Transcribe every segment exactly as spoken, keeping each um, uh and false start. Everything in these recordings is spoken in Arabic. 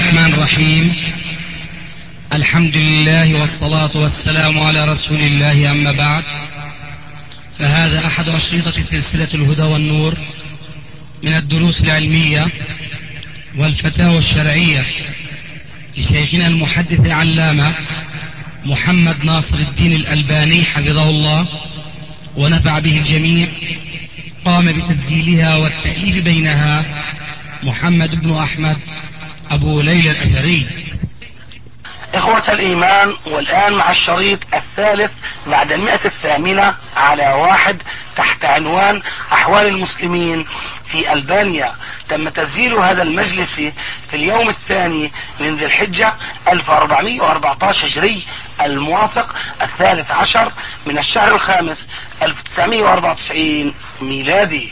الرحمن الرحيم. الحمد لله والصلاة والسلام على رسول الله، أما بعد، فهذا أحد أشرطة سلسلة الهدى والنور من الدروس العلمية والفتاوى الشرعية لشيخنا المحدث العلامة محمد ناصر الدين الألباني حفظه الله ونفع به الجميع. قام بتسجيلها والتأليف بينها محمد بن أحمد أبو ليلى الأثري. إخوة الإيمان، والآن مع الشريط الثالث بعد المئة الثامنة على واحد تحت عنوان أحوال المسلمين في ألبانيا. تم تسجيل هذا المجلس في اليوم الثاني من ذي الحجة ألف وأربعمائة وأربعة عشر هجري، الموافق الثالث عشر من الشهر الخامس ألف وتسعمائة وأربعة وتسعين ميلادي.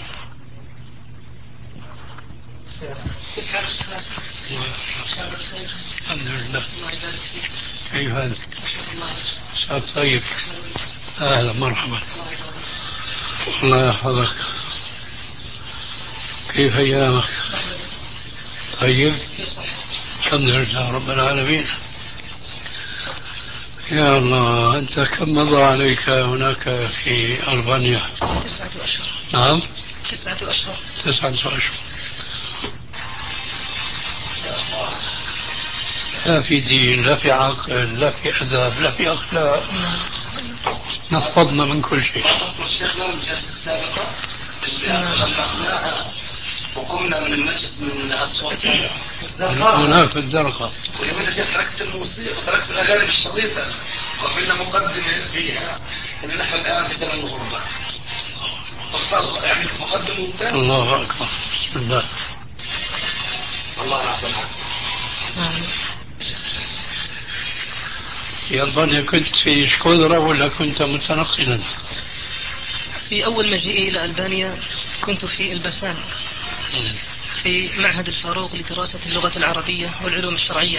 الحمد لله. كيف حالك؟ سعد طيب. أهلا مرحبا. الله يحفظك. كيف أيامك؟ طيب. الحمد لله رب العالمين. يا الله، أنت كم مضى عليك هناك في ألبانيا؟ تسعة أشهر. نعم، تسعة أشهر. تسعة أشهر. لا في دين، لا في عقل، لا في أدب، لا في أخلاق. نفضنا من كل شيء. شيخنا من الجلسة السابقة اللي غلقناها وقمنا من المجلس من الصوت هناك في الدرقة. ولما انت شيخ تركت الموسيقى وتركت الأغاني الشريطة وعملنا مقدمة فيها ان نحن الآن في زمن الغربة. فقط يعني مقدمة ممتازة. الله أكبر. بسم الله. صلى الله عليه وسلم. في ألبانيا كنت في شكودرة ولا كنت متنقلا؟ في أول مجيئي إلى ألبانيا كنت في البسان في معهد الفاروق لدراسة اللغة العربية والعلوم الشرعية.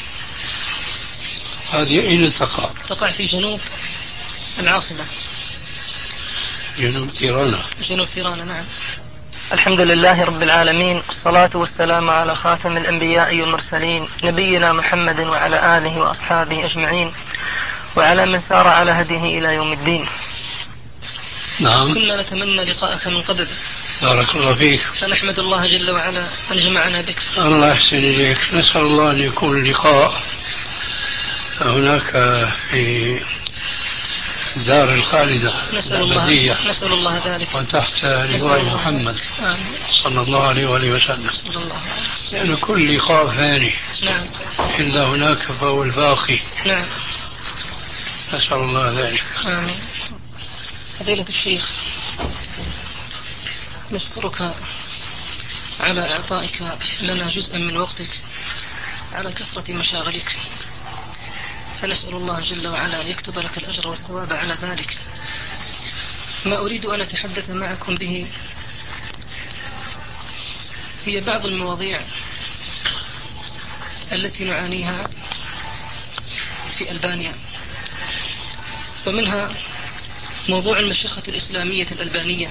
هذه أين تقع؟ تقع في جنوب العاصمة، جنوب تيرانا. جنوب تيرانا، نعم. الحمد لله رب العالمين، الصلاة والسلام على خاتم الأنبياء والمرسلين نبينا محمد وعلى آله وأصحابه أجمعين وعلى من سار على هديه إلى يوم الدين. نعم. كنا نتمنى لقاءك من قبل. بارك الله فيك. فنحمد الله جل وعلا أن جمعنا بك. الله يحسن إليك. نسأل الله أن يكون لقاء هناك في دار الخالدة. نسأل الله, نسأل الله ذلك. وتحت لواء محمد صلى الله عليه وآله وسلم. لأن يعني كل لقاء فاني. نعم. إلا هناك فهو الباقي. نعم. نسأل الله ذلك. آمين. فضيلة الشيخ، نشكرك على إعطائك لنا جزءا من وقتك على كثرة مشاغلك، فنسأل الله جل وعلا أن يكتب لك الأجر والثواب على ذلك. ما أريد أن أتحدث معكم به هي بعض المواضيع التي نعانيها في ألبانيا، ومنها موضوع المشيخة الإسلامية الألبانية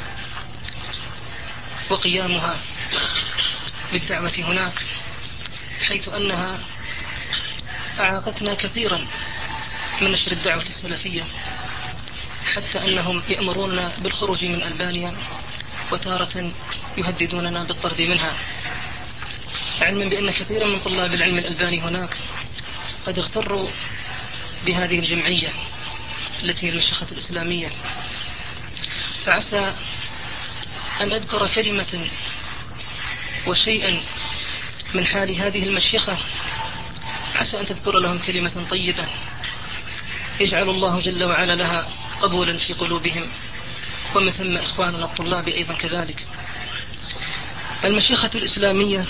وقيامها بالدعوة هناك، حيث أنها أعاقتنا كثيرا من نشر الدعوة السلفية، حتى أنهم يأمروننا بالخروج من ألبانيا وتارة يهددوننا بالطرد منها، علما بأن كثيرا من طلاب العلم الألباني هناك قد اغتروا بهذه الجمعية التي هي المشيخة الإسلامية. فعسى أن أذكر كلمة وشيئا من حال هذه المشيخة، عسى أن تذكر لهم كلمة طيبة يجعل الله جل وعلا لها قبولا في قلوبهم، ومن ثم إخواننا الطلاب أيضا كذلك. المشيخة الإسلامية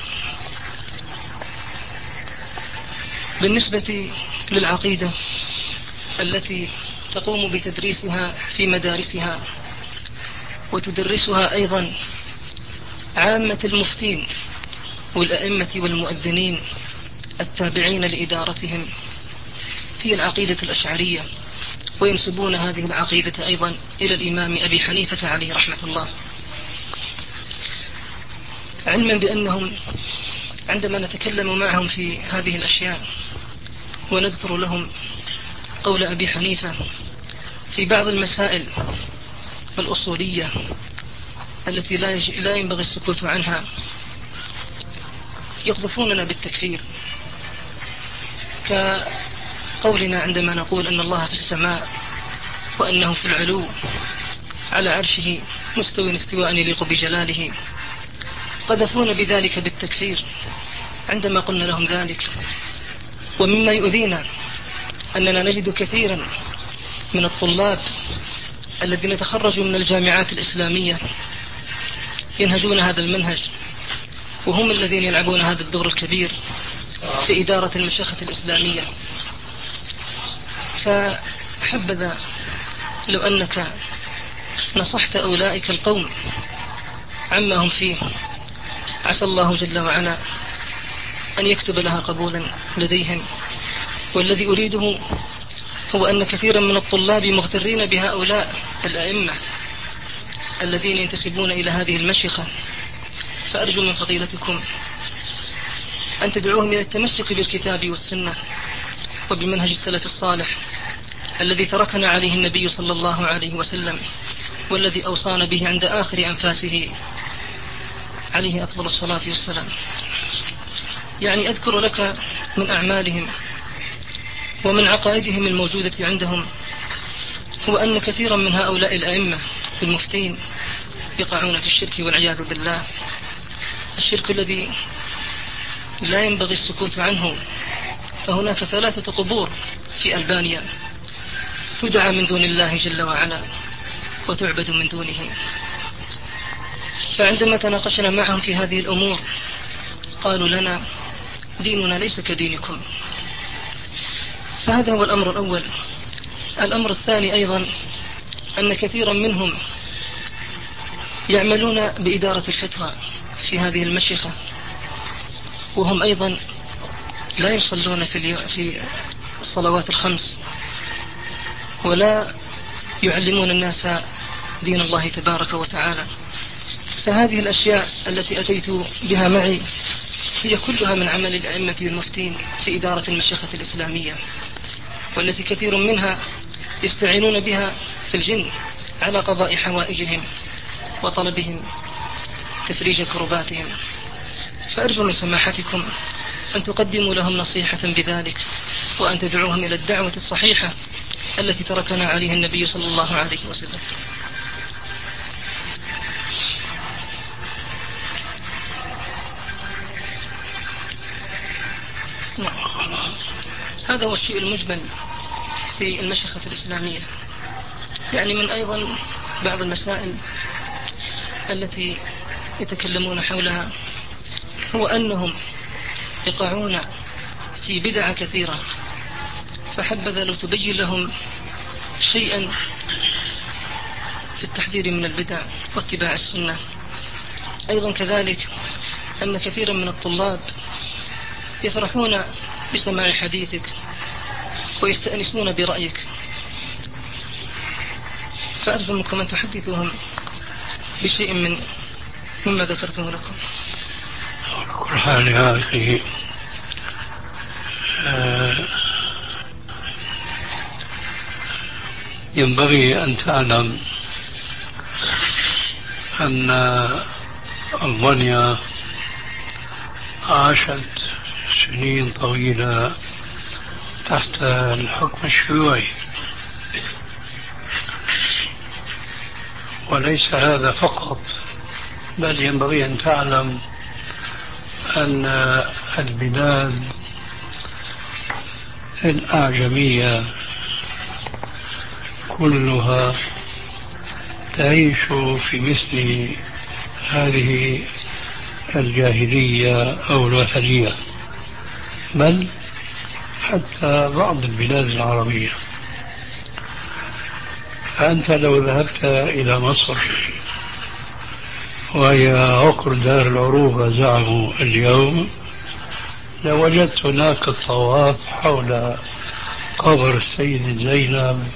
بالنسبة للعقيدة التي تقوم بتدريسها في مدارسها وتدرسها أيضا عامة المفتين والأئمة والمؤذنين التابعين لإدارتهم، هي العقيدة الأشعرية، وينسبون هذه العقيدة أيضا إلى الإمام أبي حنيفة عليه رحمة الله، علما بأنهم عندما نتكلم معهم في هذه الأشياء ونذكر لهم قول أبي حنيفة في بعض المسائل الأصولية التي لا ينبغي السكوت عنها، يقذفوننا بالتكفير، كقولنا عندما نقول أن الله في السماء وأنه في العلو على عرشه مستوى استواء يليق بجلاله. قذفونا بذلك بالتكفير عندما قلنا لهم ذلك. ومما يؤذينا أننا نجد كثيرا من الطلاب الذين تخرجوا من الجامعات الإسلامية ينهجون هذا المنهج، وهم الذين يلعبون هذا الدور الكبير في إدارة المشيخة الإسلامية. فحبذا لو أنك نصحت أولئك القوم عما هم فيه، عسى الله جل وعلا أن يكتب لها قبولا لديهم. والذي أريده هو أن كثيرا من الطلاب مغترين بهؤلاء الأئمة الذين ينتسبون إلى هذه المشيخة، فأرجو من فضيلتكم أن تدعوهم إلى التمسك بالكتاب والسنة وبمنهج السلف الصالح الذي تركنا عليه النبي صلى الله عليه وسلم، والذي أوصانا به عند آخر أنفاسه عليه أفضل الصلاة والسلام. يعني أذكر لك من أعمالهم ومن عقائدهم الموجودة عندهم هو أن كثيرا من هؤلاء الأئمة المفتين يقعون في الشرك والعياذ بالله، الشرك الذي لا ينبغي السكوت عنه. فهناك ثلاثة قبور في ألبانيا تدعى من دون الله جل وعلا وتعبد من دونه. فعندما تناقشنا معهم في هذه الأمور قالوا لنا ديننا ليس كدينكم. فهذا هو الأمر الأول. الأمر الثاني أيضا أن كثيرا منهم يعملون بإدارة الفتوى في هذه المشيخة، وهم أيضا لا يصلون في في الصلوات الخمس ولا يعلمون الناس دين الله تبارك وتعالى. فهذه الأشياء التي أتيت بها معي هي كلها من عمل الأئمة المفتين في إدارة المشيخة الإسلامية، والتي كثير منها يستعينون بها في الجن على قضاء حوائجهم وطلبهم تفريج كرباتهم. فأرجو من سماحتكم أن تقدموا لهم نصيحة بذلك، وأن تدعوهم إلى الدعوة الصحيحة التي تركنا عليها النبي صلى الله عليه وسلم. هذا هو الشيء المجمل في المشيخة الإسلامية. يعني من أيضا بعض المسائل التي يتكلمون حولها هو أنهم يقعون في بدع كثيرة، فحبذا لو تبين لهم شيئا في التحذير من البدع واتباع السنة. أيضا كذلك أن كثيرا من الطلاب يفرحون بسماع حديثك ويستأنسون برأيك، فأرجو منكم أن تحدثوهم بشيء من مما ذكرته لكم. على كل حال يا أخي، آه ينبغي أن تعلم أن ألبانيا عاشت سنين طويلة تحت الحكم الشيوعي، وليس هذا فقط، بل ينبغي أن تعلم أن البلاد الأعجمية كلها تعيش في مثل هذه الجاهلية أو الوثنية، بل حتى بعض البلاد العربية. فأنت لو ذهبت إلى مصر، وهي عقر دار العروبة زعموا اليوم، لوجدت هناك الطواف حول قبر السيد زينب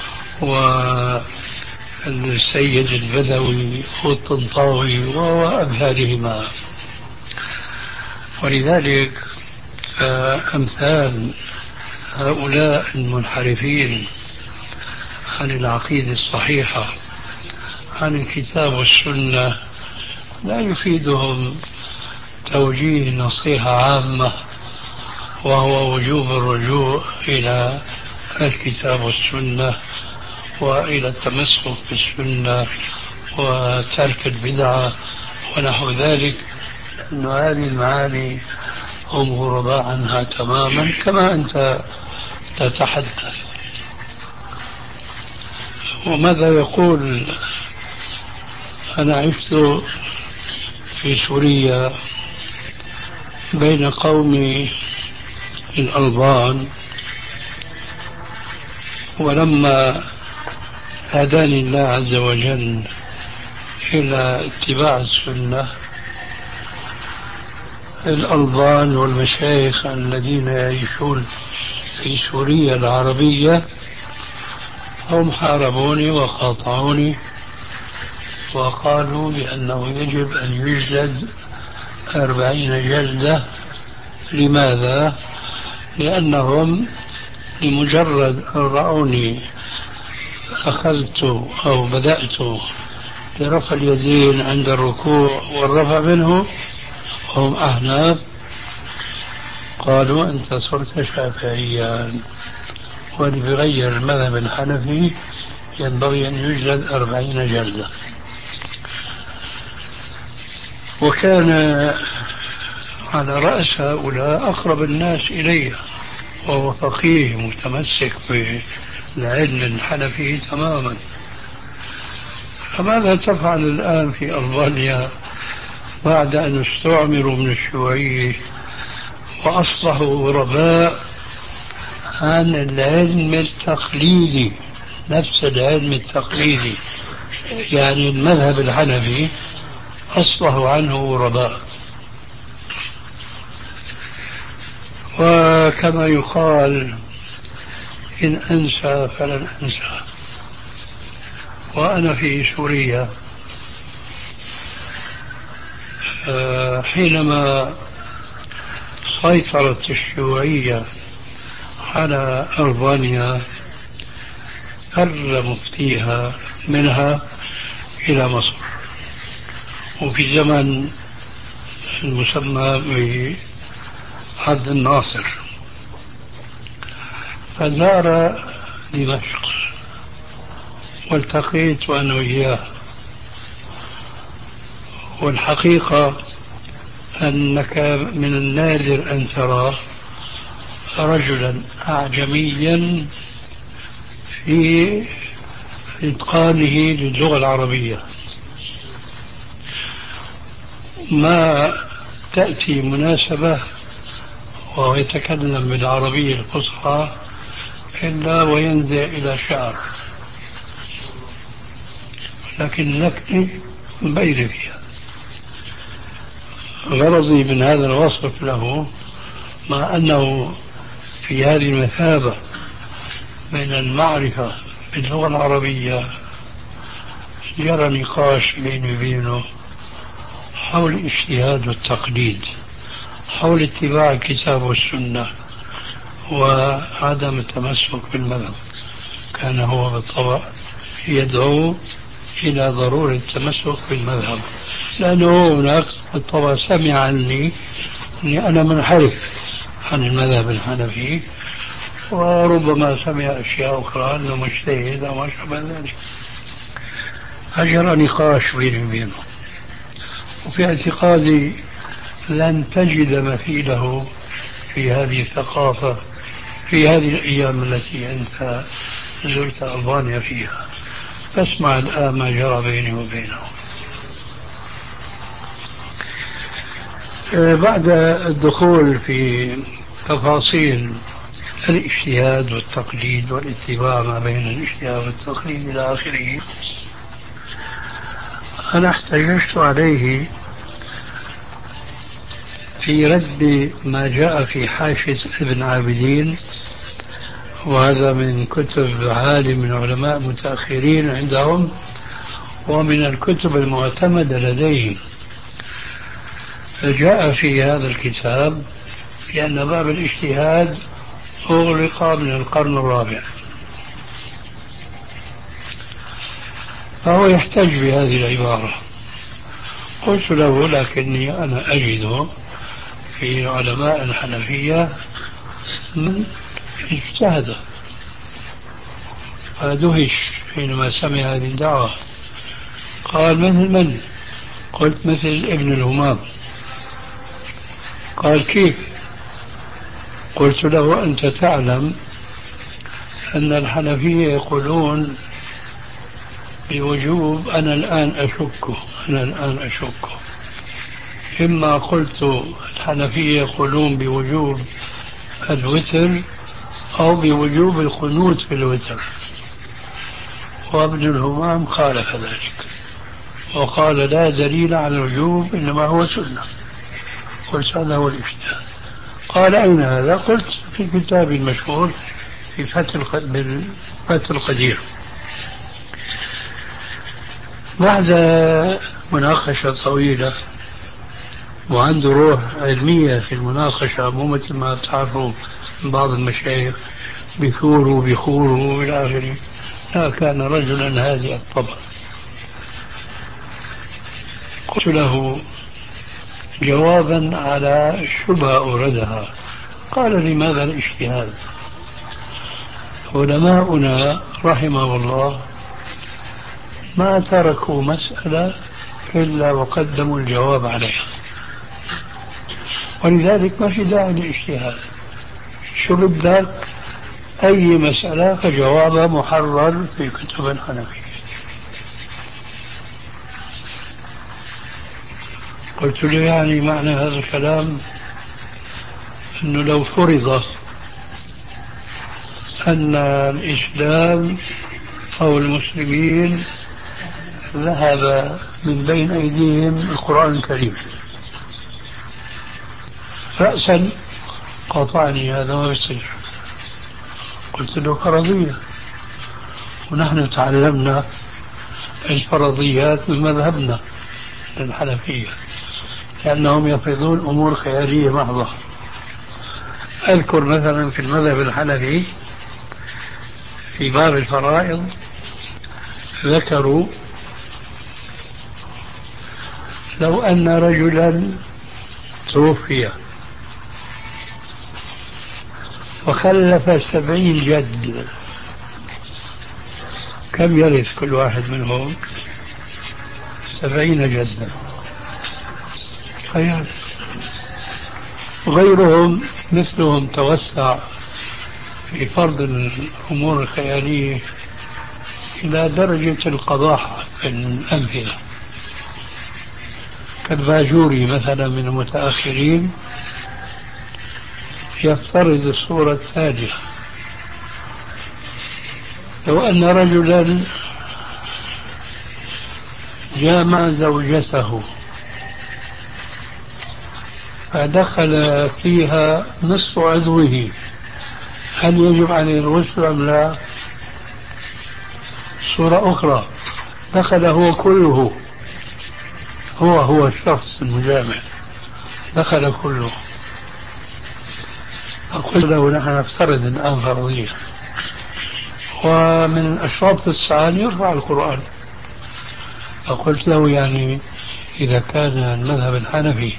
والسيد البدوي والطنطاوي وأمثالهما. ولذلك فأمثال هؤلاء المنحرفين عن العقيدة الصحيحة عن الكتاب والسنة لا يفيدهم توجيه نصيحة عامة وهو وجوب الرجوع إلى الكتاب والسنة وإلى التمسك بالسنة وترك البدعة ونحو ذلك، لأن هذه المعاني هم غرباء عنها تماما كما أنت تتحدث. وماذا يقول؟ أنا عشت في سوريا بين قوم الألبان، ولما هداني الله عز وجل إلى اتباع السنة، الألبان والمشايخ الذين يعيشون في سوريا العربية هم حاربوني وقاطعوني وقالوا بأنه يجب أن يجلد أربعين جلدة. لماذا؟ لأنهم لمجرد أن رأوني أخذت أو بدأت برفع اليدين عند الركوع والرفع منه، هم أحناف، قالوا أنت صرت شافعيا، واللي بغير المذهب الحنفي ينبغي أن يجلد أربعين جلدة. وكان على رأس هؤلاء أقرب الناس إلي، وهو فقيه متمسك بالعلم الحنفي تماما. فماذا تفعل الآن في ألبانيا بعد أن استعمروا من الشيوعية وأصبحوا غرباء عن العلم التقليدي، نفس العلم التقليدي، يعني المذهب الحنفي، أصبحوا عنه غرباء. وكما يقال إن أنسى فلن أنسى. وأنا في سوريا حينما سيطرت الشيوعية على ألبانيا فر مفتيها منها إلى مصر، وفي زمن المسمى بعبد الناصر، فزار دمشق والتقيت أنا وإياه. والحقيقة أنك من النادر أن ترى رجلا أعجميا في إتقانه للغة العربية، ما تأتي مناسبة وهو يتكلم بالعربية الفصحى إلا وينزع إلى شعر، لكن لكني بين فيها. غرضي من هذا الوصف له، مع أنه في هذه المثابة بين المعرفة باللغة العربية، جرى نقاش بيني وبينه حول الاجتهاد والتقليد، حول اتباع الكتاب والسنة وعدم التمسك بالمذهب. كان هو بالطبع يدعو إلى ضرورة التمسك بالمذهب، لأنه هناك بالطبع سمع عني أني أنا منحرف عن المذهب الحنفي، وربما سمع أشياء أخرى أنه مجتهد أو ما شابه ذلك. أجرى نقاش بيني وبينه، وفي اعتقادي لن تجد مثيله في هذه الثقافة في هذه الأيام التي أنت زرت ألبانيا فيها. فاسمع الآن ما جرى بيني وبينه. بعد الدخول في تفاصيل الاجتهاد والتقليد والاتباع ما بين الاجتهاد والتقليد إلى آخره، أنا احتججت عليه في رد ما جاء في حاشية ابن عابدين، وهذا من كتب عالم من علماء متأخرين عندهم ومن الكتب المعتمدة لديهم. فجاء في هذا الكتاب لأن باب الاجتهاد أغلق من القرن الرابع، فهو يحتج بهذه العبارة. قلت له لكني أنا أجد في علماء الحنفية من اجتهد، فدهش حينما سمع هذه الدعوة. قال مثل من؟ قلت مثل ابن الهمام. قال كيف؟ قلت له أنت تعلم أن الحنفية يقولون بوجوب، أنا الآن أشك أنا الآن أشك إما قلت الحنفية يقولون بوجوب الوتر أو بوجوب القنوت في الوتر، وابن الهمام خالف ذلك وقال لا دليل على الوجوب إنما هو سنة. قلت هذا هو الاجتهاد. قال أين هذا؟ قلت في كتاب المشهور في فتح القدير. بعد مناقشة طويلة، وعنده روح علمية في المناقشة، مو مثل ما تعرفوا بعض المشايخ بثوروا بخوروا إلى آخره، لا، كان رجلا هادئ الطبع. قلت له جوابا على شبهة أوردها، قال لماذا الاجتهاد؟ علماؤنا رحمه الله ما تركوا مسألة إلا وقدموا الجواب عليها، ولذلك ما في داعي للاجتهاد. شو بدك؟ أي مسألة فجوابها محرر في كتب الحنفية. قلت له يعني معنى هذا الكلام أنه لو فرض أن الإسلام أو المسلمين ذهب من بين أيديهم القرآن الكريم رأسا قاطعني هذا ما بيصير. قلت له فرضية، ونحن تعلمنا الفرضيات من مذهبنا الحنفية، لأنهم يفرضون أمور خيالية محضة. أذكر مثلا في المذهب الحنفي في باب الفرائض ذكروا لو أن رجلا توفي وخلف سبعين جد، كم يرث كل واحد منهم؟ سبعين جدا. خيال. غيرهم مثلهم توسع في فرض الأمور الخيالية إلى درجة القباحة في الأمثلة، كالباجوري مثلا من المتأخرين يفترض الصورة التالية: لو أن رجلا جامع زوجته فدخل فيها نصف عضوه، هل يجب عليه الغسل أم لا؟ صورة أخرى: دخل هو كله، هو هو الشخص المجامع دخل كله. أقول له نحن نفترض الآن فرضية، ومن أشراط الساعة يرفع القرآن. فقلت له يعني إذا كان المذهب الحنفي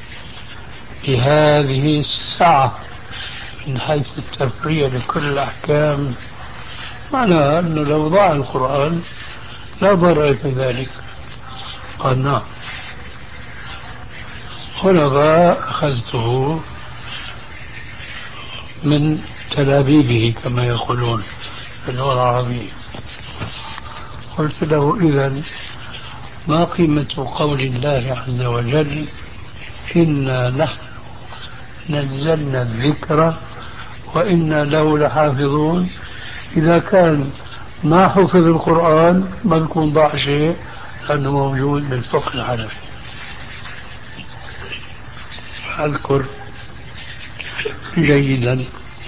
بهذه السعة من حيث التفريع لكل الأحكام، معناها أنه لو ضاع القرآن لا ضرر في ذلك. قال نعم. هنا بقى أخذته من تلابيبه كما يقولون في اللغة العربية. قلت له إذن ما قيمة قول الله عز وجل إنا نحن نزلنا الذكر وإنا له لحافظون، إذا كان ما حفظ القرآن ما بيكون ضاع شيء لأنه موجود بالفقه الحنفي. أذكر جيدا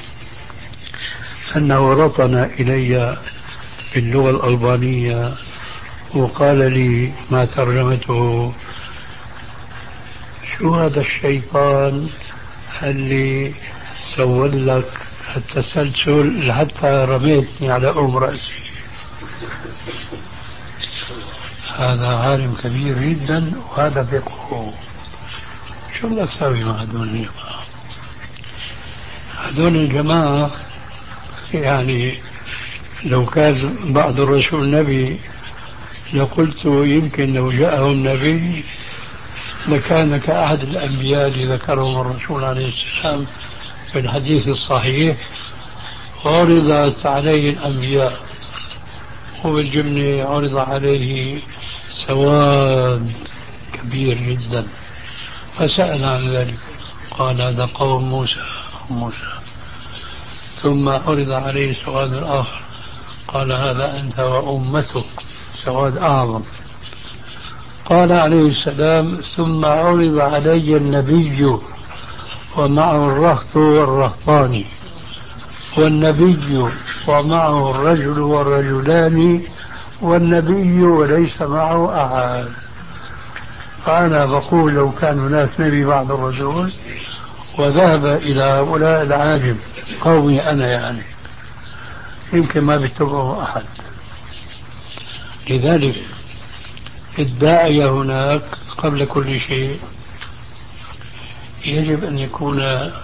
أنه رطن إلي باللغة الألبانية وقال لي ما ترجمته شو هذا الشيطان اللي سول لك التسلسل لحتى رميتني على أم رأسي؟ هذا عالم كبير جدا وهذا فقهه. شو بدك تسوي مع هذول الجماعة؟ هذول الجماعة يعني لو كان بعض الرسول نبي لقلت يمكن لو جاءهم نبي لكان كأحد الأنبياء اللي ذكرهم الرسول عليه السلام في الحديث الصحيح: عرضت عليه الأنبياء وبالجملة عرض عليه سواد كبير جدا، فسأل عن ذلك قال هذا قوم موسى موسى ثم عرض عليه سواد آخر قال هذا أنت وأمتك، سواد أعظم. قال عليه السلام ثم عرض علي النبي ومعه الرهط والرهطان، والنبي ومعه الرجل والرجلان، والنبي وليس معه أحد. فأنا بقول لو كان هناك نبي بعد الرسول وذهب إلى هؤلاء العاجم قومي أنا يعني يمكن ما بيتبعه أحد. لذلك الداعية هناك قبل كل شيء يجب أن يكون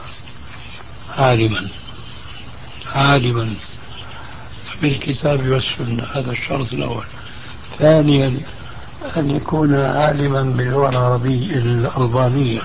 عالما عالما بالكتاب والسنة، هذا الشرط الأول. ثانيا أن يكون عالما باللغة العربية الألبانية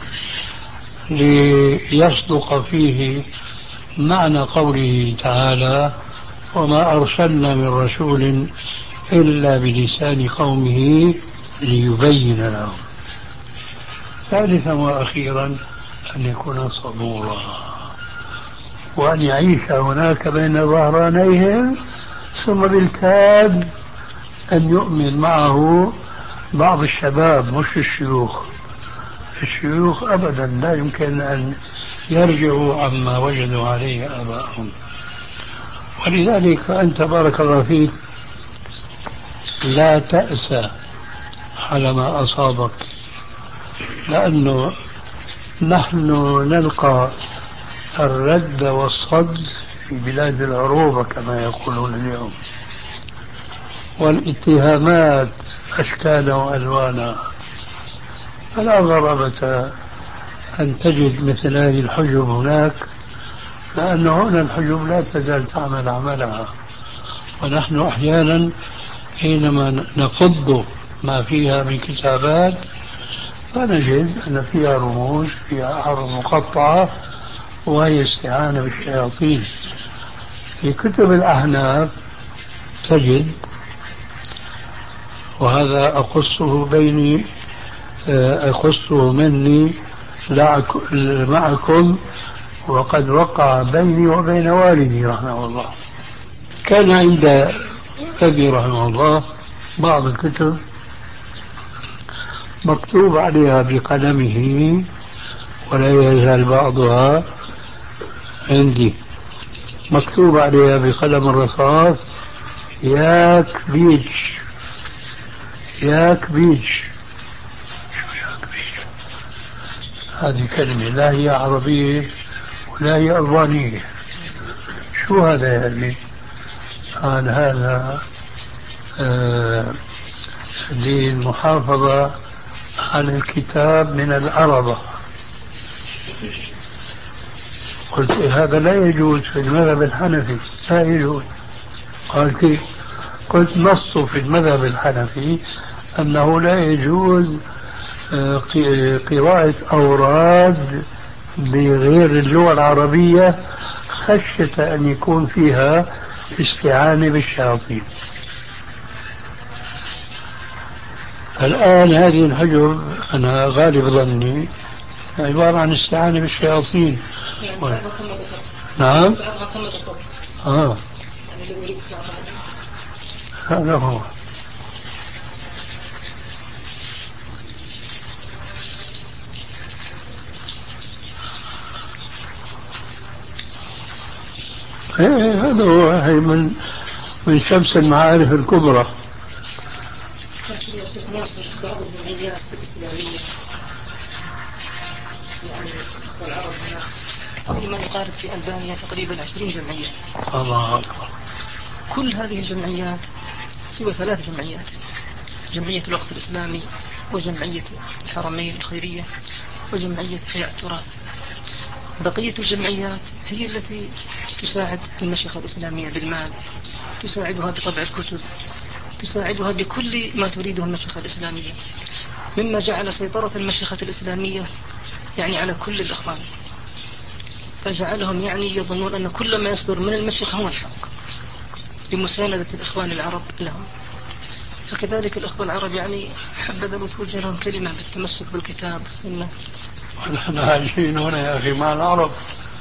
ليصدق فيه معنى قوله تعالى وما أرسلنا من رسول إلا بلسان قومه ليبين لهم. ثالثا وأخيرا أن يكون صبورا وأن يعيش هناك بين ظهرانيهم، ثم بالكاد أن يؤمن معه بعض الشباب مش الشيوخ. الشيوخ أبدا لا يمكن أن يرجعوا عما وجدوا عليه آباءهم. ولذلك فأنت بارك الله فيك لا تأسى على ما أصابك، لأنه نحن نلقى الرد والصد في بلاد العروبة كما يقولون اليوم، والاتهامات أشكالا وألوانا، فلا غرابة أن تجد مثل هذه الحجب هناك، لأن هنا الحجب لا تزال تعمل عملها. ونحن أحيانا حينما نفض ما فيها من كتابات فنجد أن فيها رموز، فيها أحرف مقطعة، وهي استعانة بالشياطين. في كتب الأحناف تجد، وهذا أقصه بيني أقصه مني معكم، وقد وقع بيني وبين والدي رحمه الله. كان عند أبي رحمه الله بعض الكتب مكتوب عليها بقلمه، ولا يزال بعضها عندي مكتوب عليها بقلم الرصاص ياك بيج ياك بيج. شو ياك بيج؟ هذه كلمة لا هي عربية ولا هي ألبانية. شو هذا يعني؟ قال هذا آه للمحافظة على الكتاب من العربة. قلت هذا لا يجوز في المذهب الحنفي، لا يجوز. قال كيف؟ قلت نص في المذهب الحنفي أنه لا يجوز قراءة أوراد بغير اللغة العربية خشية أن يكون فيها استعانة بالشياطين. الآن هذه الحجب أنا غالب ظني عبارة عن استعانة بالشياطين. و... نعم آه. هذا هو. ايه هذا هو. هي من من شمس المعارف الكبرى. بعض الجمعيات الإسلامية يعني العرب هنا حوالي ما يقارب في ألبانيا تقريبا عشرين جمعية. الله أكبر. كل هذه الجمعيات سوى ثلاث جمعيات: جمعية الوقف الإسلامي، وجمعية الحرمين الخيرية، وجمعية إحياء التراث. بقية الجمعيات هي التي تساعد المشيخة الإسلامية بالمال، تساعدها بطبع الكتب، تساعدها بكل ما تريده المشيخة الإسلامية، مما جعل سيطرة المشيخة الإسلامية يعني على كل الإخوان، فجعلهم يعني يظنون أن كل ما يصدر من المشيخة هو الحق لمساندة الإخوان العرب لهم. فكذلك الأخوة العرب يعني حبذا لو توجه لهم كلمة بالتمسك بالكتاب والسنة. ونحن عايشين هنا يا أخي مع العرب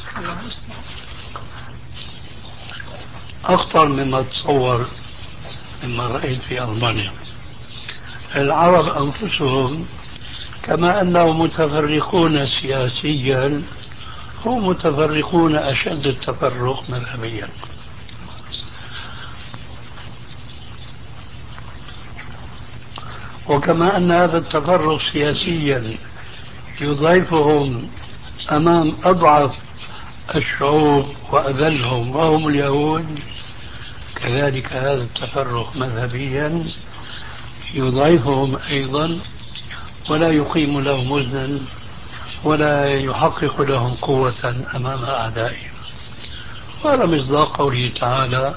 أخطر مما تصور مما رأيت في ألمانيا. العرب أنفسهم كما أنهم متفرقون سياسيا هم متفرقون أشد التفرق مذهبيا. وكما أن هذا التفرق سياسيا يضعفهم أمام أضعف الشعوب وأذلهم وهم اليهود، كذلك هذا التفرق مذهبيا يضعفهم أيضا ولا يقيم لهم وزنا ولا يحقق لهم قوة أمام أعدائهم. وهذا مصداق قوله تعالى: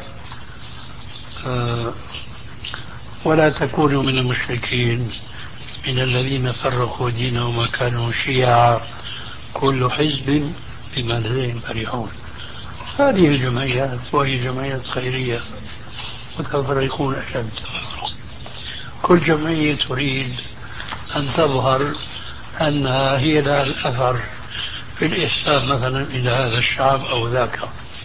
آه ولا تكونوا من المشركين من الذين فرقوا دينهم وكانوا شيعا كل حزب بما لديهم فرحون. هذه الجمعيات وهي جمعيات خيرية متفرقون أشد تفرق، كل جمعية تريد أن تظهر أنها هي لها الأثر في الإحسان مثلا إلى هذا الشعب أو ذاك.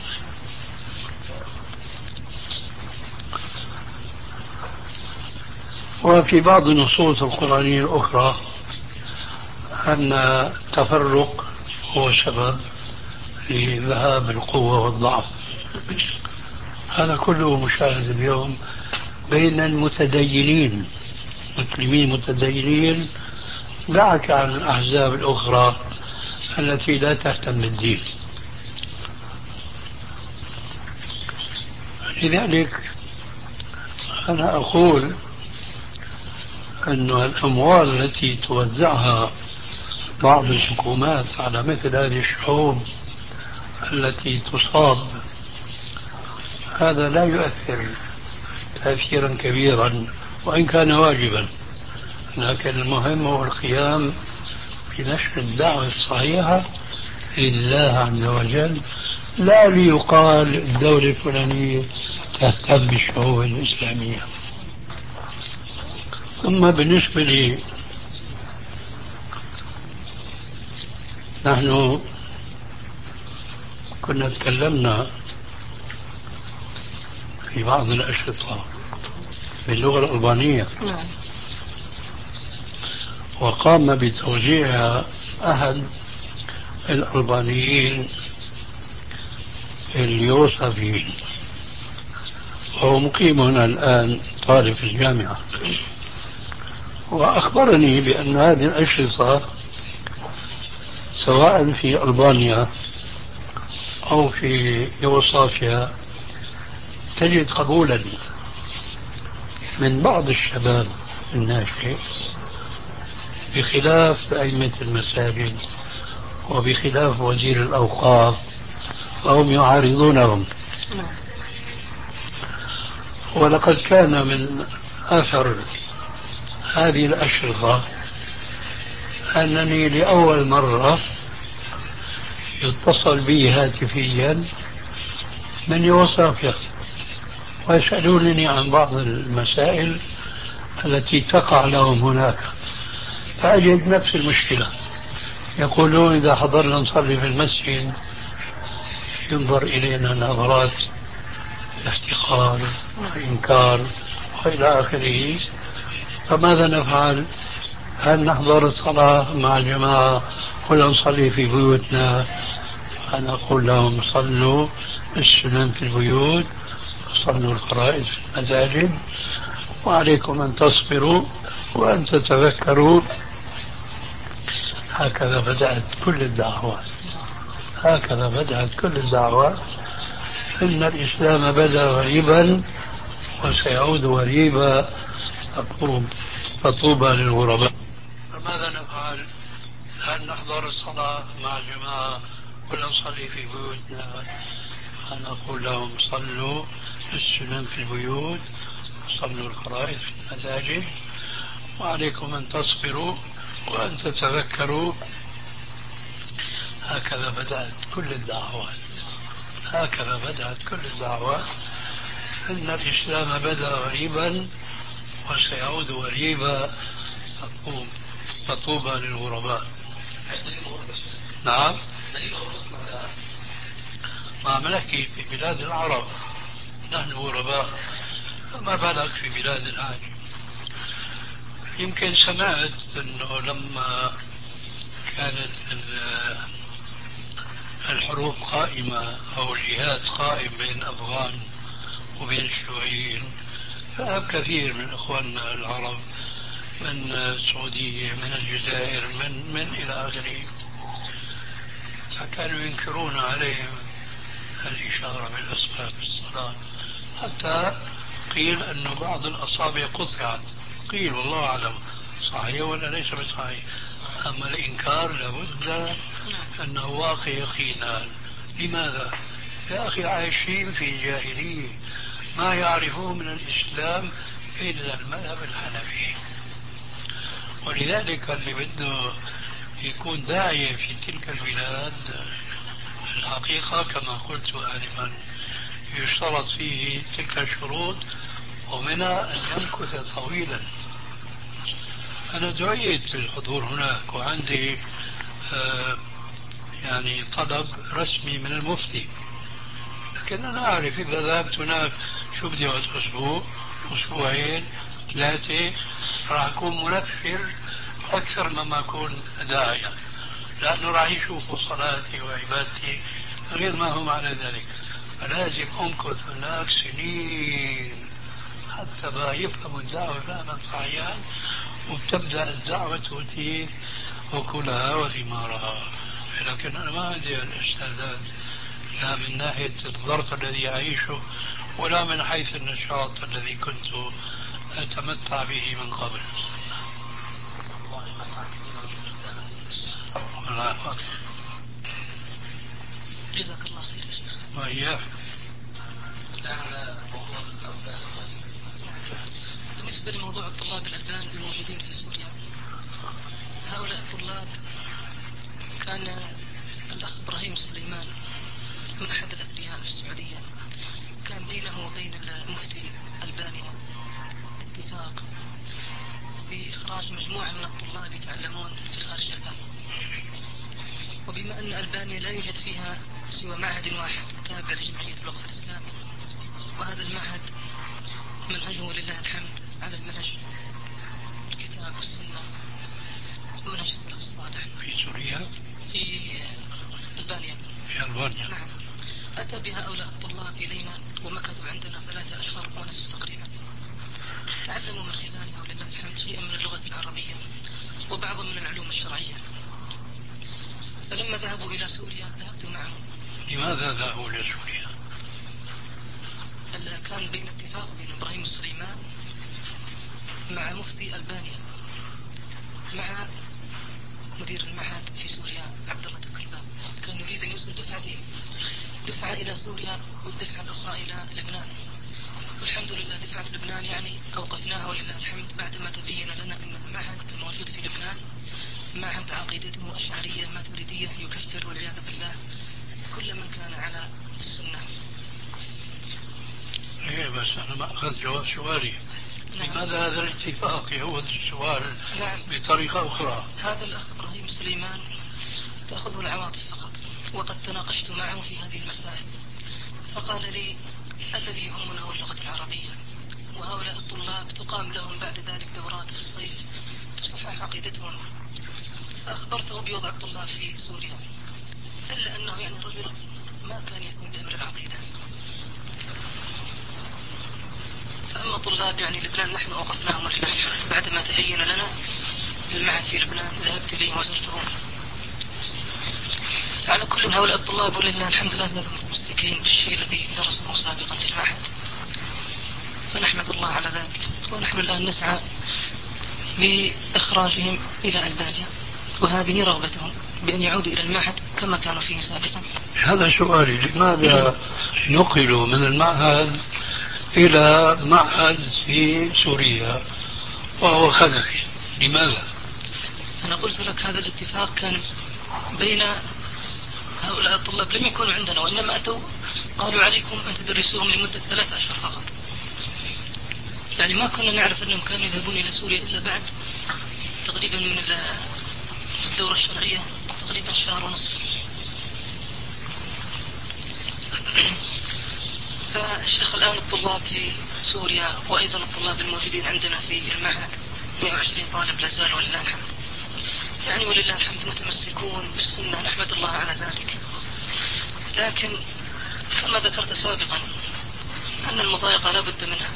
وفي بعض النصوص القرآنية الأخرى أن التفرق هو سبب لذهاب القوة والضعف. هذا كله مشاهد اليوم بين المتدينين، مسلمين متدينين، دعك عن الأحزاب الأخرى التي لا تهتم بالدين. لذلك أنا أقول أن الأموال التي توزعها بعض الحكومات على مثل هذه الشعوب التي تصاب هذا لا يؤثر تأثيرا كبيرا وإن كان واجبا، لكن المهم هو القيام بنشر الدعوة الصحيحة لله عز وجل، لا ليقال الدولة الفلانية تهتم بالشعوب الإسلامية. ثم بالنسبة لي نحن كنا تكلمنا في بعض الأشرطة باللغة الألبانية وقام بتوزيعها أحد الألبانيين اليوسفيين وهو مقيم هنا الآن طالب في الجامعة، وأخبرني بأن هذه الأشرطة سواء في ألبانيا أو في يوغوسلافيا تجد قبولا من بعض الشباب الناشئ بخلاف أئمة المساجد وبخلاف وزير الأوقاف، وهم يعارضونهم. ولقد كان من أثر هذه الأشرطة أنني لأول مرة يتصل بي هاتفيا من يوغوسلافيا ويسألونني عن بعض المسائل التي تقع لهم هناك، فأجد نفس المشكلة. يقولون إذا حضرنا نصلي في المسجد ينظر إلينا نظرات افتخار وإنكار وإلى آخره، فماذا نفعل؟ هل نحضر الصلاة مع الجماعة ولا نصلي في بيوتنا؟ أنا أقول لهم صلوا السنن في البيوت وصلوا الفرائض في المساجد، وعليكم أن تصبروا وأن تتذكروا هكذا بدأت كل الدعوات، هكذا بدأت كل الدعوات. إن الإسلام بدأ غريبا وسيعود غريبا، فطوب فطوبى للغرباء. فماذا نفعل؟ هل نحضر الصلاة مع الجماعة ولا نصلي في بيوتنا؟ نقول لهم صلوا السنن في البيوت، صلوا الفرائض في المساجد، وعليكم أن تصبروا وأن تتذكروا. هكذا بدأت كل الدعوات، هكذا بدأت كل الدعوات. إن الإسلام بدأ غريبا وسيعود غريبا، فطوب فطوبى للغرباء. نعم، ما نحكي في بلاد العرب نحن غرباء، فما بالك في بلاد الأعجم. يمكن سمعت أنه لما كانت الحروب قائمة أو الجهاد قائم بين الأفغان وبين الشيوعيين، فأب كثير من إخواننا العرب من السعودية من الجزائر من من إلى آخره، فكانوا ينكرون عليهم الإشارة بالأصبع في الصلاة، حتى قيل أن بعض الأصابع قطعت. قيل والله أعلم صحيح ولا ليس بصحيح، أما الإنكار لابد أنه واقع يقينا. لماذا؟ يا أخي عايشين في جاهلية، ما يعرفون من الإسلام إلا المذهب الحنفي، ولذلك اللي بده يكون داعية في تلك البلاد الحقيقة كما قلت آنفا يشترط فيه تلك الشروط، ومنها أن يمكث طويلا. أنا دعيت للحضور هناك وعندي آه يعني طلب رسمي من المفتي، لكن أنا أعرف إذا ذهبت هناك شو بدي أقعد أسبوع أسبوعين ثلاثة راح أكون منفر أكثر مما أكون داعية، لأنه راح يشوفوا صلاتي وعبادتي غير ما هم على ذلك. فلازم أمكث هناك سنين حتى بقى يفهموا الدعوة فهما صحيحا، وبتبدأ الدعوة تؤتي أكلها وثمارها. لكن أنا ما عندي الاستعداد لا من ناحية الظرف الذي أعيشه ولا من حيث النشاط الذي كنت أتمتع به من قبل. جزاك الله خير يا شيخ. وإياك. بالنسبة لموضوع الطلاب الألبان الموجودين في سوريا، هؤلاء الطلاب كان الأخ إبراهيم سليمان من أحد الأثرياء في السعودية كان بينه وبين المفتي ألبانيا اتفاق في إخراج مجموعة من الطلاب يتعلمون في خارج ألبانيا، وبما أن ألبانيا لا يوجد فيها سوى معهد واحد تابع لجمعية الوقف الإسلامي، وهذا المعهد منهجه لله الحمد على المنهج الكتاب والسنة ومنهج السلف الصالح. في سوريا؟ في ألبانيا. في ألبانيا. نعم. أتى بهؤلاء الطلاب إلينا ومكثوا عندنا ثلاثة أشهر ونصف تقريبا، تعلموا من خلالها ولله الحمد شيئا من اللغة العربية وبعضا من العلوم الشرعية. فلما ذهبوا إلى سوريا ذهبت معهم. لماذا ذهبوا إلى سوريا؟ كان بين اتفاق بين إبراهيم السليمان مع مفتي ألبانيا مع مدير المعهد في سوريا عبد الله تكربا، كان يريد أن يوصل دفعتين، دفعة إلى سوريا والدفعة الأخرى إلى لبنان. والحمد لله دفعة لبنان يعني أوقفناها ولله الحمد بعدما تبين لنا أن المعهد الموجود في لبنان معهد عقيدته أشعرية ماتريدية يكفر والعياذ بالله كل من كان على السنة. ايه بس انا ما اخذت جواب سؤالي. نعم. لماذا هذا الاتفاق يهود السؤال؟ نعم. بطريقة اخرى. هذا الاخ ابراهيم سليمان تأخذه العواطف فقط، وقد تناقشت معه في هذه المسائل فقال لي الذي يهمنا هو اللغة العربية، وهؤلاء الطلاب تقام لهم بعد ذلك دورات في الصيف تصحح عقيدتهم. فأخبرته بوضع الطلاب في سوريا، إلا أنه يعني رجل ما كان يهتم بأمر العقيدة. فأما طلاب يعني لبنان نحن أوقفناهم ولله الحمد بعدما تبين لنا المعهد في لبنان ذهبت إليه وزرتهم على كل هؤلاء الطلاب ولله الحمد لا زالوا متمسكين بالشيء الذي درسوه سابقا في المعهد، فنحمد الله على ذلك. ونحن الآن نسعى بإخراجهم إلى ألبانيا، وهذه رغبتهم بأن يعودوا إلى المعهد كما كانوا فيه سابقا. هذا سؤالي، لماذا نقلوا من المعهد إلى معهد في سوريا وهو خلفي؟ لماذا؟ أنا قلت لك هذا الاتفاق كان بين هؤلاء الطلاب، لم يكونوا عندنا وإنما أتوا قالوا عليكم أن تدرسوهم لمدة ثلاثة أشهر فقط. يعني ما كنا نعرف أنهم كانوا يذهبون إلى سوريا إلا بعد تقريبا من الدورة الشرعية تقريبا شهر ونصف. فالشيخ الآن الطلاب في سوريا وأيضا الطلاب الموجودين عندنا في المعهد مئة وعشرين طالب لا زالوا ولله الحمد، يعني ولله الحمد متمسكون بالسنة، نحمد الله على ذلك. لكن كما ذكرت سابقا أن المضايقة لا بد منها.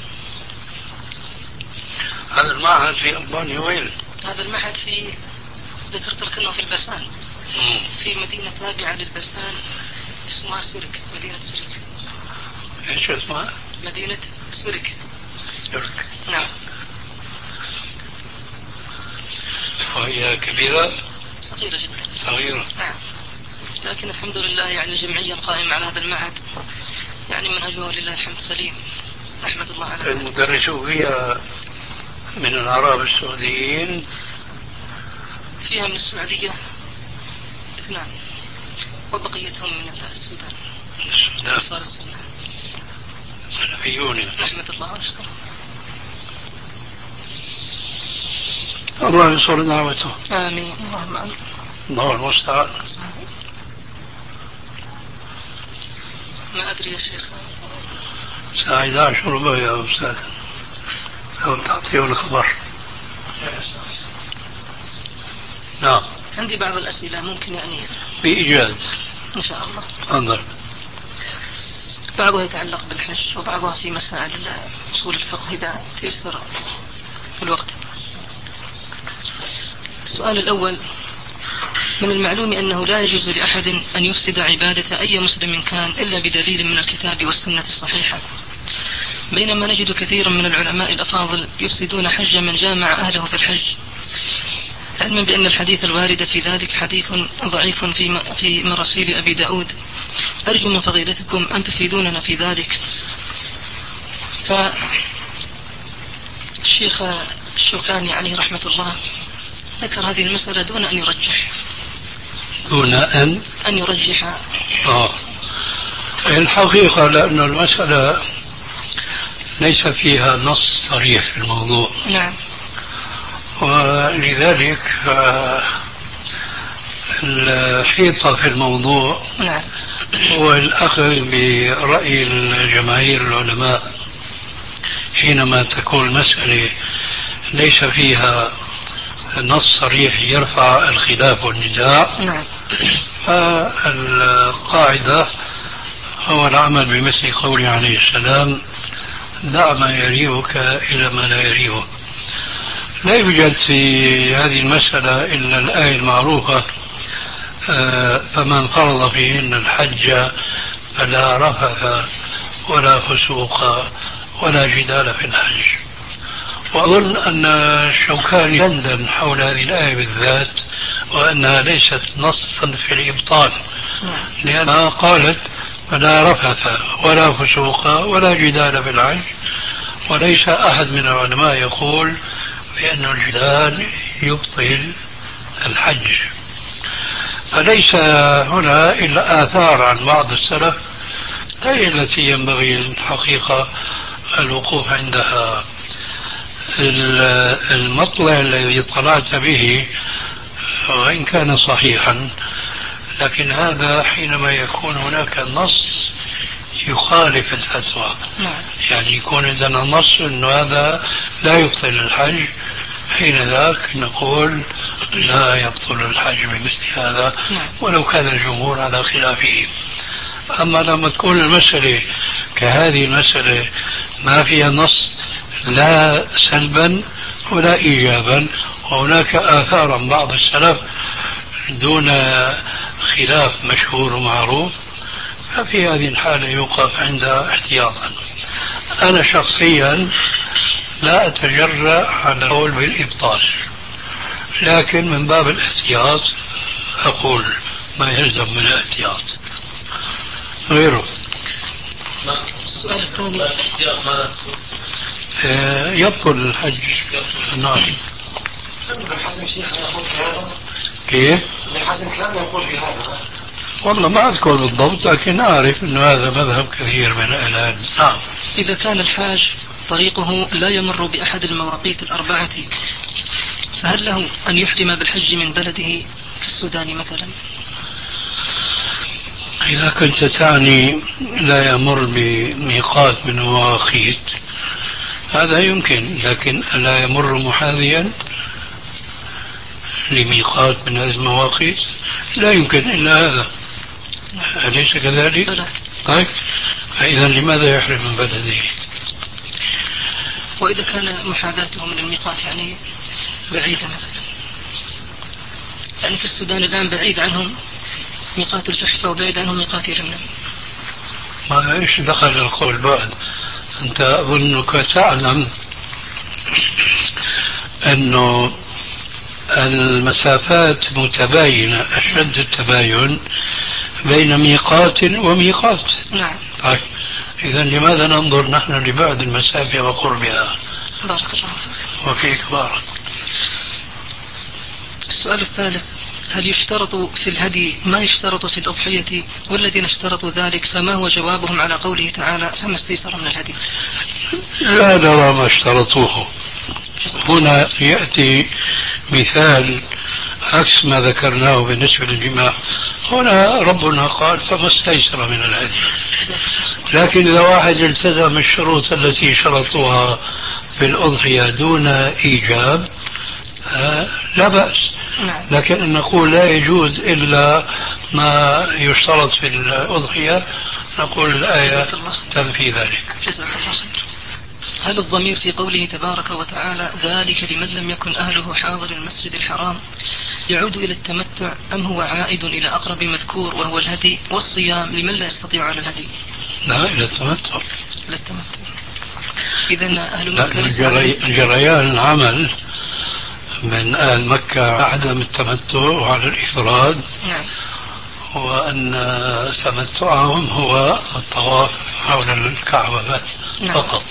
هذا المعهد في ألبانيا وين؟ هذا المعهد في، ذكرت لك أنه في البسان، في مدينة تابعة للبسان اسمها سرك، مدينة سرك. ايش اسمها؟ مدينة سرك. سرك، نعم. وهي كبيرة؟ صغيرة جدا. صغيرة، نعم. لكن الحمد لله يعني الجمعية القائمة على هذا المعهد يعني منهجه لله الحمد سليم، نحمد الله على ذلك. المدرسون فيها من العرب السعوديين؟ فيها من السعودية اثنان وبقيتهم من السودان. السودان صار السنة سلفيون، نحمد الله ونشكره. الله ينصر دعوته. آمين اللهم آمين. الله المستعان. ما أدري يا شيخ. الساعة إحدى عشر ربع يا أستاذ، لو تعطيه الخبر. نعم. عندي بعض الأسئلة ممكن يعني بإيجاز إن شاء الله. تفضل. بعضها يتعلق بالحج وبعضها في مسائل أصول الفقه إذا تيسر الوقت. السؤال الأول: من المعلوم أنه لا يجوز لأحد أن يفسد عبادة أي مسلم كان إلا بدليل من الكتاب والسنة الصحيحة، بينما نجد كثيرا من العلماء الأفاضل يفسدون حج من جامع أهله في الحج، علما بأن الحديث الوارد في ذلك حديث ضعيف في في مراسيل أبي داود. أرجو من فضيلتكم أن تفيدوننا في ذلك. فالشيخ الشوكاني عليه رحمة الله ذكر هذه المسألة دون أن يرجح دون أن أن يرجح آه. الحقيقة لأن المسألة ليس فيها نص صريح في الموضوع. نعم. ولذلك الحيطة في الموضوع نعم. هو الأخذ برأي الجماهير العلماء حينما تكون المسألة ليس فيها نص صريح يرفع الخلاف والنزاع. نعم. فالقاعدة هو العمل بمثل قوله عليه السلام: دع ما يريبك إلى ما لا يريبك. لا يوجد في هذه المسألة إلا الآية المعروفة: فمن فرض فيهن الحج فلا رفث ولا فسوق ولا جدال في الحج. وأظن أن الشوكاني دندن حول هذه الآية بالذات وأنها ليست نصا في الإبطال، لأنها قالت فلا رفث ولا فسوق ولا جدال في الحج، وليس أحد من العلماء يقول بأن الجدال يبطل الحج. فليس هنا إلا آثار عن بعض السلف هي التي ينبغي الحقيقة الوقوف عندها. المطلع الذي طلعت به وإن كان صحيحا، لكن هذا حينما يكون هناك نص يخالف الفتوى. يعني يكون عندنا نص أنه هذا لا يبطل الحج، حين ذاك نقول لا يبطل الحج بمثل هذا ولو كان الجمهور على خلافه. أما لما تكون المسألة كهذه المسألة ما فيها نص لا سلبا ولا إيجابا، وهناك آثار عن بعض السلف دون خلاف مشهور ومعروف، ففي هذه الحالة يوقف عند احتياطا. أنا شخصيا لا أتجرأ على القول بالإبطال، لكن من باب الاحتياط أقول ما يلزم من الاحتياط. غيره السؤال الثاني آه يبطل الحج. نعم. ابن حزم شيخ يقول بهذا؟ كيف؟ ابن حزم كان يقول بهذا؟ والله ما أذكر بالضبط، لكن أعرف أنه هذا مذهب كثير من الآن. نعم. إذا كان الحاج طريقه لا يمر بأحد المواقيت الأربعة، فهل له أن يحرم بالحج من بلده كالسودان مثلا؟ إذا كنت تعني لا يمر بميقات من مواقيت هذا يمكن، لكن لا يمر محاذيا لميقات من هذه المواقيت لا يمكن إلا هذا، أليس كذلك؟ طيب فإذا لماذا يحرم من بلده؟ وإذا كان محاذاته من الميقات يعني بعيدة مثلا، يعني في السودان الآن بعيد عنهم ميقات الجحفة وبعيد عنهم ميقات يرمنم. ما إيش دخل القول بعد؟ أنت أظنك تعلم أنه المسافات متباينة أشد التباين بين ميقات وميقات. نعم. طيب إذا لماذا ننظر نحن لبعد المسافة وقربها؟ بارك الله فيك. وفيك بارك. السؤال الثالث: هل يشترط في الهدي ما يشترط في الأضحية؟ والذين اشترطوا ذلك فما هو جوابهم على قوله تعالى فما استيسر من الهدي؟ لا نرى ما اشترطوه. هنا يأتي مثال عكس ما ذكرناه بالنسبة للجماع. هنا ربنا قال فما استيسر من الهدي، لكن إذا واحد التزم الشروط التي شرطوها في الأضحية دون إيجاب لا بأس. لكن أن نقول لا يجوز إلا ما يشترط في الأضحية، نقول الآية تنفي ذلك. هل الضمير في قوله تبارك وتعالى ذلك لمن لم يكن أهله حاضر المسجد الحرام يعود إلى التمتع أم هو عائد إلى أقرب مذكور وهو الهدي والصيام لمن لا يستطيع على الهدي؟ لا إلى التمتع. إلى التمتع. إذن أهل مكة جريان العمل من أهل مكة عدم التمتع على الإفراد. نعم. وأن تمتعهم هو الطواف حول الكعبة بس. نعم. فقط.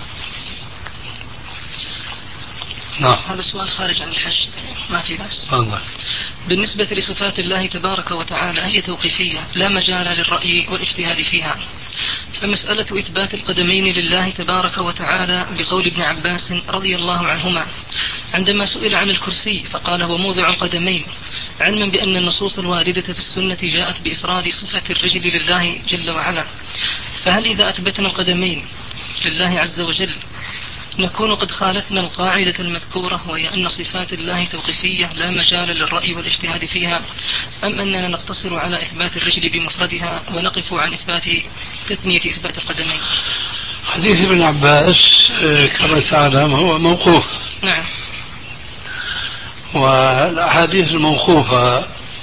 نعم. هذا سؤال خارج عن الحج ما في بأس. نعم. بالنسبة لصفات الله تبارك وتعالى هي توقيفية لا مجال للرأي والاجتهاد فيها، فمسألة إثبات القدمين لله تبارك وتعالى بقول ابن عباس رضي الله عنهما عندما سئل عن الكرسي فقال هو موضع القدمين، علما بأن النصوص الواردة في السنة جاءت بإفراد صفة الرجل لله جل وعلا، فهل إذا أثبتنا القدمين لله عز وجل نكون قد خالفنا القاعدة المذكورة وهي أن صفات الله توقيفية لا مجال للرأي والاجتهاد فيها، أم أننا نقتصر على إثبات الرجل بمفردها ونقف عن إثبات تثنية إثبات القدمين؟ حديث ابن عباس كما تعلم هو موقوف. نعم. والأحاديث الموقوفة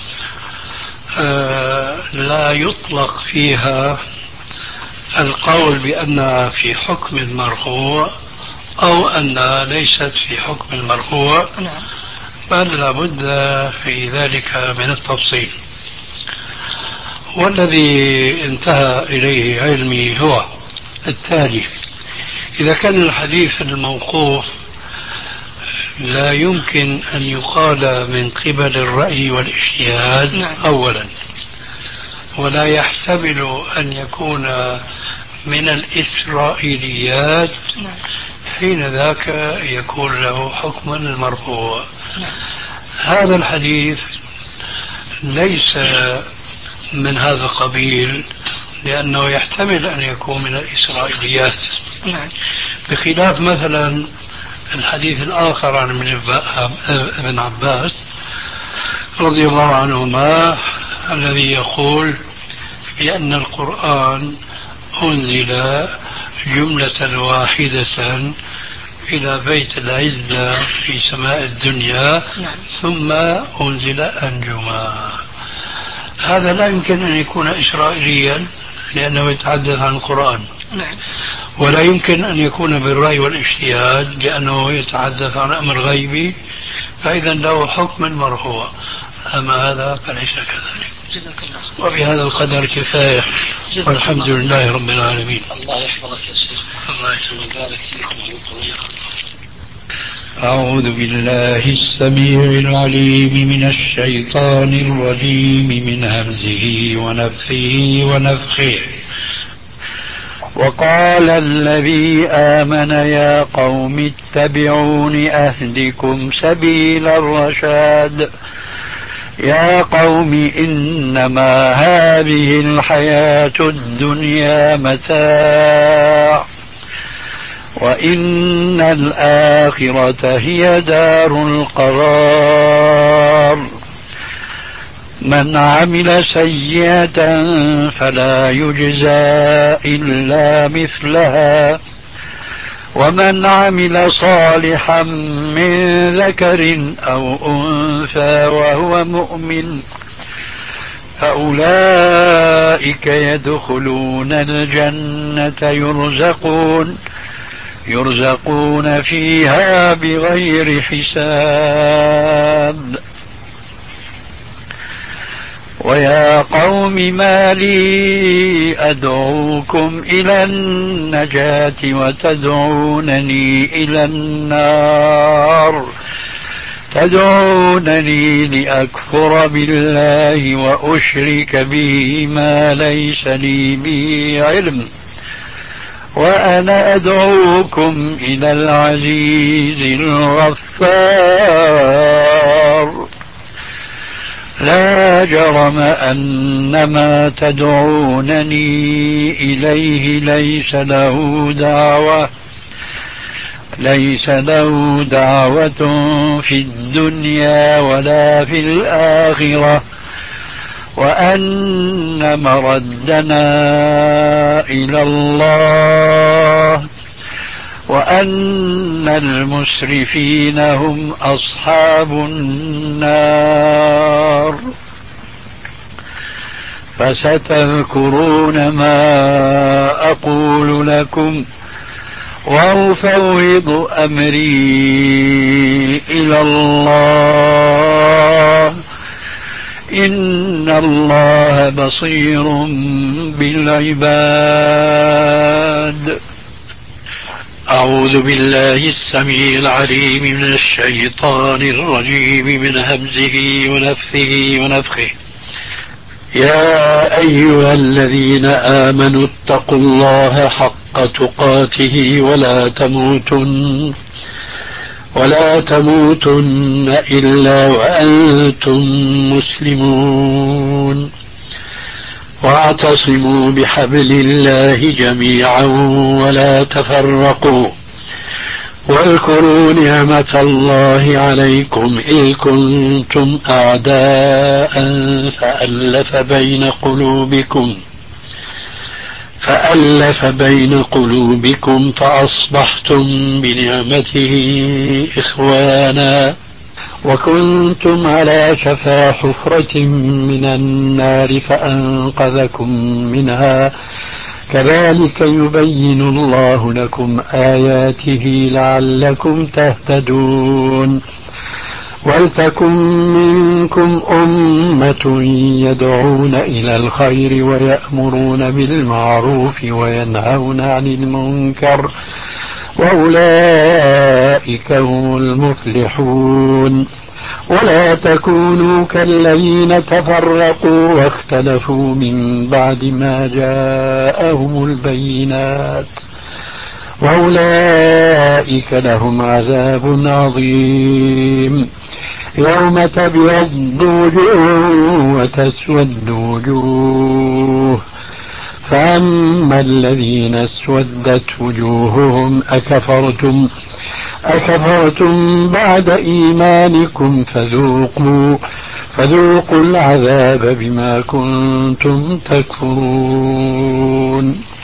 لا يطلق فيها القول بأنها في حكم المرفوع أو أنها ليست في حكم المرفوع، بل لابد في ذلك من التفصيل. والذي انتهى إليه علمي هو التالي: إذا كان الحديث الموقوف لا يمكن أن يقال من قبل الرأي والاجتهاد أولا، ولا يحتمل أن يكون من الإسرائيليات، حين ذاك يكون له حكم المرفوع. هذا الحديث ليس من هذا القبيل، لأنه يحتمل أن يكون من الإسرائيليات، بخلاف مثلا الحديث الآخر عن ابن عباس رضي الله عنهما الذي يقول بأن القرآن أنزل جملة واحدة إلى بيت العزة في سماء الدنيا ثم أنزل أنجما. هذا لا يمكن أن يكون إسرائيليا لأنه يتحدث عن القرآن. نعم. ولا يمكن أن يكون بالرأي والاجتهاد لأنه يتحدث عن أمر غيبي، فإذا له حكم مرفوع. أما هذا فليس كذلك. جزاك الله. وبهذا القدر كفاية، والحمد لله رب العالمين. الله يحفظك يا شيخ. الله يحفظك. ويبارك فيكم ويقويكم. أعوذ بالله السميع العليم من الشيطان الرجيم من همزه ونفخه ونفخه. وقال الذي آمن يا قوم اتبعون أهدكم سبيل الرشاد. يا قوم إنما هذه الحياة الدنيا متاع وإن الآخرة هي دار القرار. من عمل سيئة فلا يجزى إلا مثلها ومن عمل صالحا من ذكر أو أنثى وهو مؤمن فأولئك يدخلون الجنة يرزقون يرزقون فيها بغير حساب. ويا قوم ما لي أدعوكم إلى النجاة وتدعونني إلى النار تدعونني لأكفر بالله وأشرك به ما ليس لي به علم وأنا أدعوكم إلى العزيز الغفار. لا جرم أن ما تدعونني إليه ليس له دعوة ليس له دعوة في الدنيا ولا في الآخرة وأن مردنا إلى الله وأن المسرفين هم أصحاب النار. فستذكرون ما أقول لكم وأفوض أمري إلى الله إن الله بصير بالعباد. أعوذ بالله السميع العليم من الشيطان الرجيم من همزه ونفثه ونفخه. يا أيها الذين آمنوا اتقوا الله حق تقاته ولا تموتن ولا تموتن إلا وأنتم مسلمون واعتصموا بحبل الله جميعا ولا تفرقوا واذكروا نعمة الله عليكم إذ كنتم أعداء فألف بين قلوبكم فألف بين قلوبكم فأصبحتم بنعمته إخوانا وكنتم على شفا حفرة من النار فأنقذكم منها كذلك يبين الله لكم آياته لعلكم تهتدون. ولتكن منكم أمة يدعون إلى الخير ويأمرون بالمعروف وينهون عن المنكر وأولئك هم المفلحون. ولا تكونوا كالذين تفرقوا واختلفوا من بعد ما جاءهم البينات وأولئك لهم عذاب عظيم. يوم تبيض وجوه وتسود وجوه فأما الذين اسودت وجوههم أكفرتم أكفرتم بعد إيمانكم فذوقوا فذوقوا العذاب بما كنتم تكفرون.